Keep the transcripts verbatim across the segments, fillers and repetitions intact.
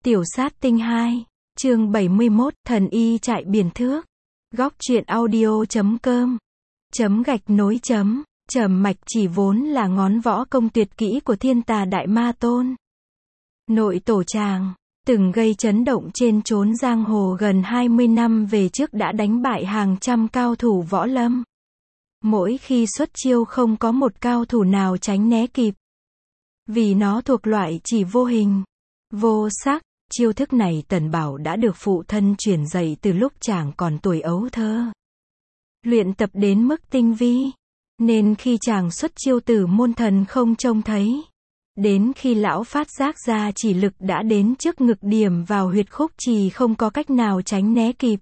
Tiểu sát tinh hai, chương bảy mươi mốt, thần y chạy biển thước. Góc truyện audio chấm com. Chấm gạch nối chấm. Trầm mạch chỉ vốn là ngón võ công tuyệt kỹ của thiên tà đại ma tôn. Nội tổ tràng, từng gây chấn động trên chốn giang hồ gần hai mươi năm về trước đã đánh bại hàng trăm cao thủ võ lâm. Mỗi khi xuất chiêu không có một cao thủ nào tránh né kịp. Vì nó thuộc loại chỉ vô hình, vô sắc. Chiêu thức này Tần Bảo đã được phụ thân truyền dạy từ lúc chàng còn tuổi ấu thơ. Luyện tập đến mức tinh vi, nên khi chàng xuất chiêu Tử Môn Thần không trông thấy. Đến khi lão phát giác ra chỉ lực đã đến trước ngực điểm vào huyệt khúc trì không có cách nào tránh né kịp.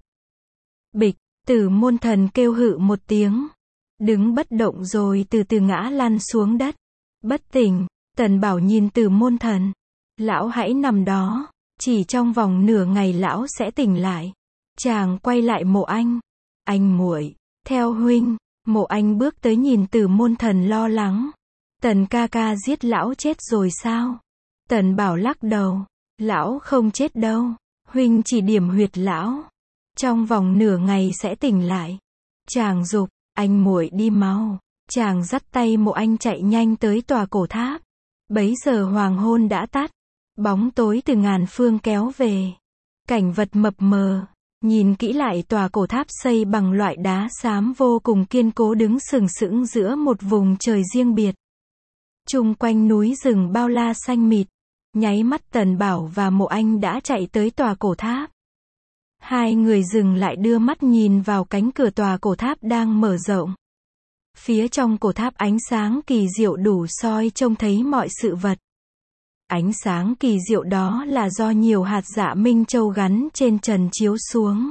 Bịch, Tử Môn Thần kêu hự một tiếng, đứng bất động rồi từ từ ngã lăn xuống đất. Bất tỉnh, Tần Bảo nhìn Tử Môn Thần. Lão hãy nằm đó, chỉ trong vòng nửa ngày lão sẽ tỉnh lại. Chàng quay lại Mộ Anh. Anh muội, theo huynh. Mộ Anh bước tới nhìn Tử Môn Thần lo lắng. Tần ca ca giết lão chết rồi sao? Tần Bảo lắc đầu. Lão không chết đâu. Huynh chỉ điểm huyệt lão. Trong vòng nửa ngày sẽ tỉnh lại. Chàng giục, anh muội đi mau. Chàng dắt tay Mộ Anh chạy nhanh tới tòa cổ tháp. Bấy giờ hoàng hôn đã tắt. Bóng tối từ ngàn phương kéo về. Cảnh vật mập mờ. Nhìn kỹ lại tòa cổ tháp xây bằng loại đá xám vô cùng kiên cố đứng sừng sững giữa một vùng trời riêng biệt. Chung quanh núi rừng bao la xanh mịt. Nháy mắt Tần Bảo và Mộ Anh đã chạy tới tòa cổ tháp. Hai người dừng lại đưa mắt nhìn vào cánh cửa tòa cổ tháp đang mở rộng. Phía trong cổ tháp ánh sáng kỳ diệu đủ soi trông thấy mọi sự vật. Ánh sáng kỳ diệu đó là do nhiều hạt dạ minh châu gắn trên trần chiếu xuống.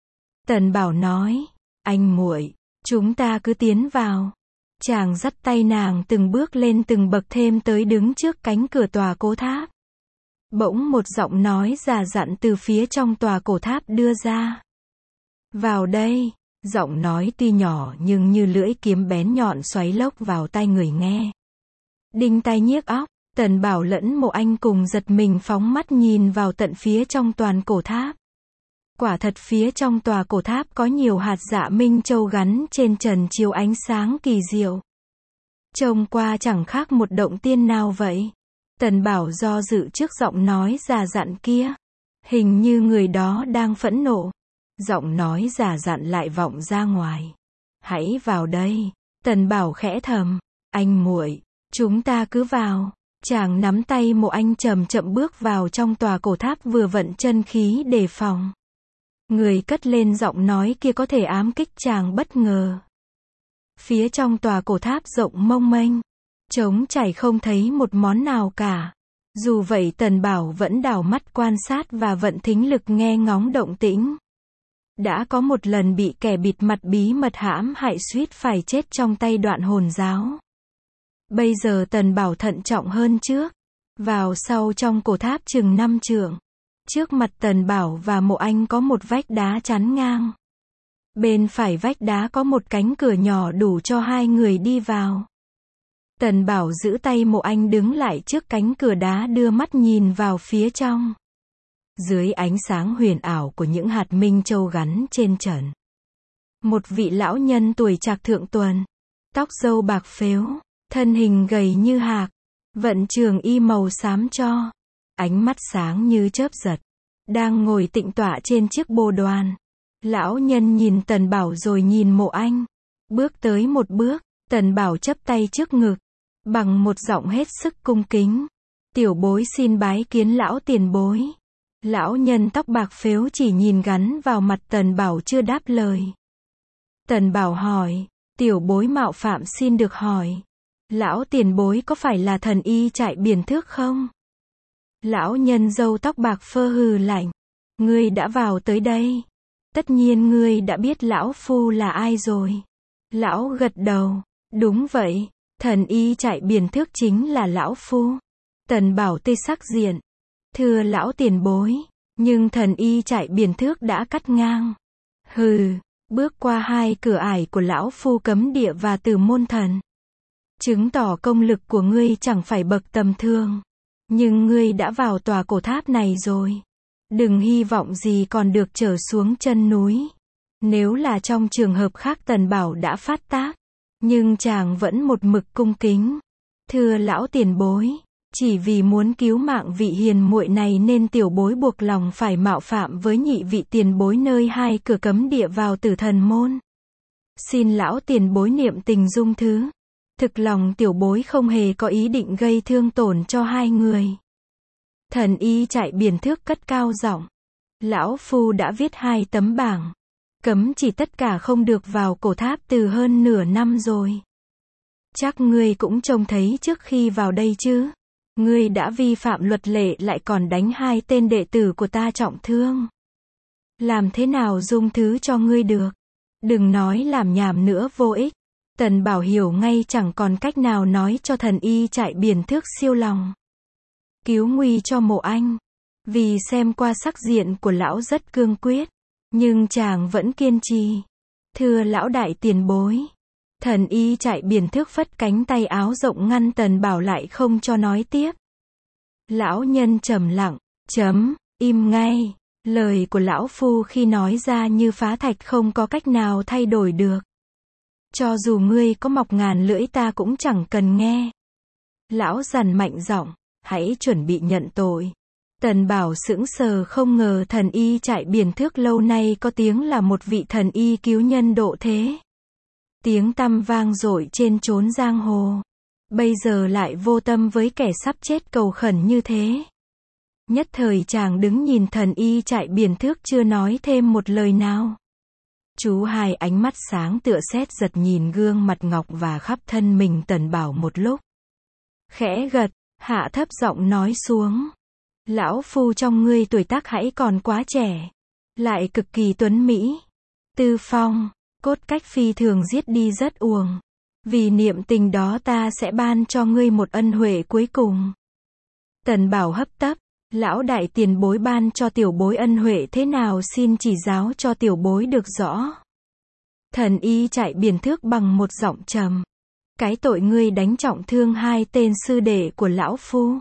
Tần Bảo nói, anh muội, chúng ta cứ tiến vào. Chàng dắt tay nàng từng bước lên từng bậc thêm tới đứng trước cánh cửa tòa cổ tháp. Bỗng một giọng nói già dặn từ phía trong tòa cổ tháp đưa ra. Vào đây. Giọng nói tuy nhỏ nhưng như lưỡi kiếm bén nhọn xoáy lốc vào tai người nghe. Đinh tai nhiếc óc. Tần Bảo lẫn Mộ Anh cùng giật mình phóng mắt nhìn vào tận phía trong toàn cổ tháp. Quả thật phía trong tòa cổ tháp có nhiều hạt dạ minh châu gắn trên trần chiếu ánh sáng kỳ diệu. Trông qua chẳng khác một động tiên nào vậy. Tần Bảo do dự trước giọng nói già dặn kia. Hình như người đó đang phẫn nộ. Giọng nói già dặn lại vọng ra ngoài. Hãy vào đây. Tần Bảo khẽ thầm. Anh muội, chúng ta cứ vào. Chàng nắm tay Mộ Anh chậm chậm bước vào trong tòa cổ tháp vừa vận chân khí đề phòng. Người cất lên giọng nói kia có thể ám kích chàng bất ngờ. Phía trong tòa cổ tháp rộng mông mênh, trống trải không thấy một món nào cả. Dù vậy Tần Bảo vẫn đảo mắt quan sát và vận thính lực nghe ngóng động tĩnh. Đã có một lần bị kẻ bịt mặt bí mật hãm hại suýt phải chết trong tay Đoạn Hồn giáo. Bây giờ Tần Bảo thận trọng hơn trước. Vào sau trong cổ tháp chừng năm trượng. Trước mặt Tần Bảo và Mộ Anh có một vách đá chắn ngang. Bên phải vách đá có một cánh cửa nhỏ đủ cho hai người đi vào. Tần Bảo giữ tay Mộ Anh đứng lại trước cánh cửa đá đưa mắt nhìn vào phía trong. Dưới ánh sáng huyền ảo của những hạt minh châu gắn trên trần. Một vị lão nhân tuổi trạc thượng tuần. Tóc râu bạc phếu. Thân hình gầy như hạc, vận trường y màu xám cho, ánh mắt sáng như chớp giật, đang ngồi tịnh tọa trên chiếc bồ đoàn. Lão nhân nhìn Tần Bảo rồi nhìn Mộ Anh, bước tới một bước. Tần Bảo chắp tay trước ngực, bằng một giọng hết sức cung kính. Tiểu bối xin bái kiến lão tiền bối. Lão nhân tóc bạc phếu chỉ nhìn gắn vào mặt Tần Bảo chưa đáp lời. Tần Bảo hỏi, tiểu bối mạo phạm xin được hỏi. Lão tiền bối có phải là thần y chạy biển thước không? Lão nhân râu tóc bạc phơ hừ lạnh. Ngươi đã vào tới đây. Tất nhiên ngươi đã biết lão phu là ai rồi. Lão gật đầu. Đúng vậy. Thần y chạy biển thước chính là lão phu. Tần Bảo tươi sắc diện. Thưa lão tiền bối. Nhưng thần y chạy biển thước đã cắt ngang. Hừ. Bước qua hai cửa ải của lão phu cấm địa và Tử Môn Thần. Chứng tỏ công lực của ngươi chẳng phải bậc tầm thường. Nhưng ngươi đã vào tòa cổ tháp này rồi. Đừng hy vọng gì còn được trở xuống chân núi. Nếu là trong trường hợp khác Tần Bảo đã phát tác. Nhưng chàng vẫn một mực cung kính. Thưa lão tiền bối. Chỉ vì muốn cứu mạng vị hiền muội này nên tiểu bối buộc lòng phải mạo phạm với nhị vị tiền bối nơi hai cửa cấm địa vào Tử Thần môn. Xin lão tiền bối niệm tình dung thứ. Thực lòng tiểu bối không hề có ý định gây thương tổn cho hai người. Thần y chạy biển thước cất cao giọng. Lão phu đã viết hai tấm bảng. Cấm chỉ tất cả không được vào cổ tháp từ hơn nửa năm rồi. Chắc ngươi cũng trông thấy trước khi vào đây chứ. Ngươi đã vi phạm luật lệ lại còn đánh hai tên đệ tử của ta trọng thương. Làm thế nào dung thứ cho ngươi được? Đừng nói làm nhảm nữa vô ích. Tần Bảo hiểu ngay chẳng còn cách nào nói cho thần y chạy biển thước siêu lòng. Cứu nguy cho Mộ Anh. Vì xem qua sắc diện của lão rất cương quyết. Nhưng chàng vẫn kiên trì. Thưa lão đại tiền bối. Thần y chạy biển thước phất cánh tay áo rộng ngăn Tần Bảo lại không cho nói tiếp. Lão nhân trầm lặng, chấm, im ngay. Lời của lão phu khi nói ra như phá thạch không có cách nào thay đổi được. Cho dù ngươi có mọc ngàn lưỡi ta cũng chẳng cần nghe. Lão dằn mạnh giọng, hãy chuẩn bị nhận tội. Tần Bảo sững sờ không ngờ thần y chạy biển thước lâu nay có tiếng là một vị thần y cứu nhân độ thế. Tiếng tăm vang dội trên chốn giang hồ. Bây giờ lại vô tâm với kẻ sắp chết cầu khẩn như thế. Nhất thời chàng đứng nhìn thần y chạy biển thước chưa nói thêm một lời nào. Chú hai ánh mắt sáng tựa sét giật nhìn gương mặt ngọc và khắp thân mình Tần Bảo một lúc. Khẽ gật, hạ thấp giọng nói xuống. Lão phu trong ngươi tuổi tác hãy còn quá trẻ. Lại cực kỳ tuấn mỹ. Tư phong, cốt cách phi thường giết đi rất uổng. Vì niệm tình đó ta sẽ ban cho ngươi một ân huệ cuối cùng. Tần Bảo hấp tấp. Lão đại tiền bối ban cho tiểu bối ân huệ thế nào xin chỉ giáo cho tiểu bối được rõ. Thần y chạy biển thước bằng một giọng trầm. Cái tội ngươi đánh trọng thương hai tên sư đệ của lão phu.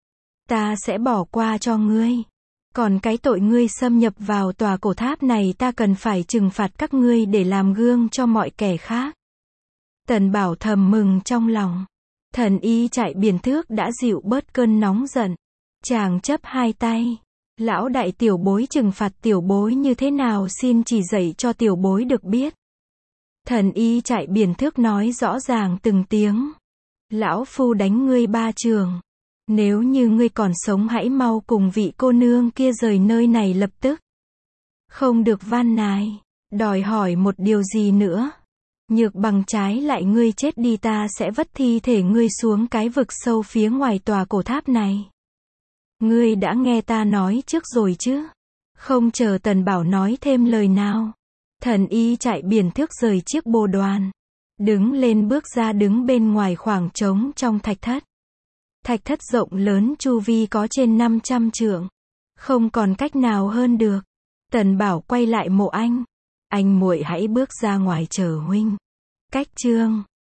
Ta sẽ bỏ qua cho ngươi. Còn cái tội ngươi xâm nhập vào tòa cổ tháp này ta cần phải trừng phạt các ngươi để làm gương cho mọi kẻ khác. Tần Bảo thầm mừng trong lòng. Thần y chạy biển thước đã dịu bớt cơn nóng giận. Chàng chấp hai tay. Lão đại tiểu bối trừng phạt tiểu bối như thế nào xin chỉ dạy cho tiểu bối được biết. Thần y chạy biển thước nói rõ ràng từng tiếng. Lão phu đánh ngươi ba trường. Nếu như ngươi còn sống hãy mau cùng vị cô nương kia rời nơi này lập tức. Không được van nài. Đòi hỏi một điều gì nữa. Nhược bằng trái lại ngươi chết đi ta sẽ vất thi thể ngươi xuống cái vực sâu phía ngoài tòa cổ tháp này. Ngươi đã nghe ta nói trước rồi chứ? Không chờ Tần Bảo nói thêm lời nào. Thần y chạy biển thước rời chiếc bồ đoàn. Đứng lên bước ra đứng bên ngoài khoảng trống trong thạch thất. Thạch thất rộng lớn chu vi có trên năm trăm trượng. Không còn cách nào hơn được. Tần Bảo quay lại Mộ Anh. Anh muội hãy bước ra ngoài chờ huynh. Cách chương